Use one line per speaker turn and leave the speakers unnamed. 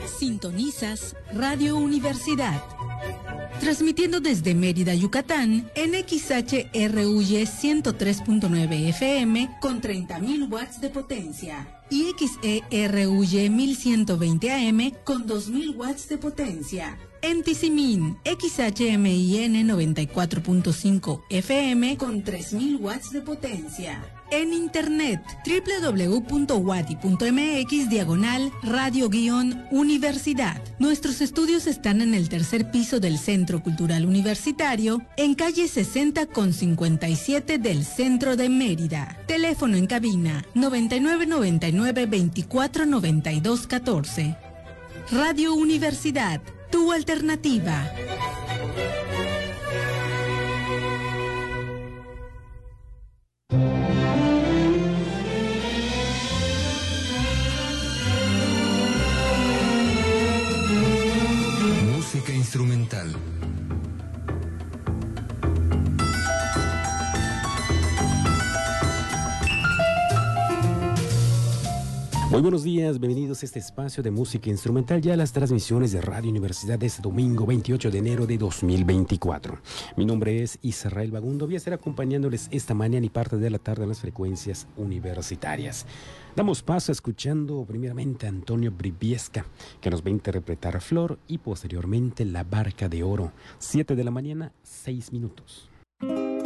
Sintonizas Radio Universidad. Transmitiendo desde Mérida, Yucatán, en XHRUY 103.9 FM con 30.000 watts de potencia y XERUY 1120 AM con 2.000 watts de potencia. En Tizimín, XHMIN 94.5 FM con 3.000 watts de potencia. En internet, www.wadi.mx/radio-universidad. Nuestros estudios están en el tercer piso del Centro Cultural Universitario, en calle 60 con 57 del centro de Mérida. Teléfono en cabina 9999-249214. Radio Universidad, tu alternativa.
Música instrumental.
Muy buenos días, bienvenidos a este espacio de música instrumental, ya a las transmisiones de Radio Universidad de este domingo 28 de enero de 2024. Mi nombre es Israel Bagundo, voy a estar acompañándoles esta mañana y parte de la tarde en las frecuencias universitarias. Damos paso escuchando primeramente a Antonio Briviesca, que nos va a interpretar Flor, y posteriormente La Barca de Oro, 7 de la mañana, 6 minutos.